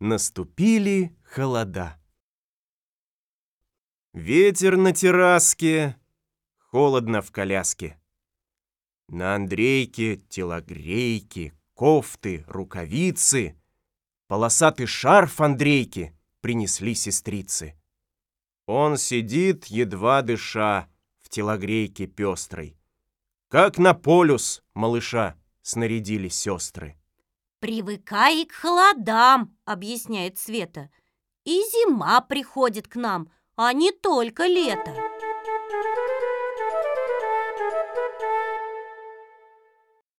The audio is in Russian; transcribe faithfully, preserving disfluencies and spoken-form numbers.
наступили холода. Ветер на терраске, холодно в коляске. На Андрейке телогрейки, кофты, рукавицы, полосатый шарф Андрейки принесли сестрицы. Он сидит, едва дыша, в телогрейке пестрой. Как на полюс малыша снарядили сестры. «Привыкай к холодам», — объясняет Света. «И зима приходит к нам, а не только лето».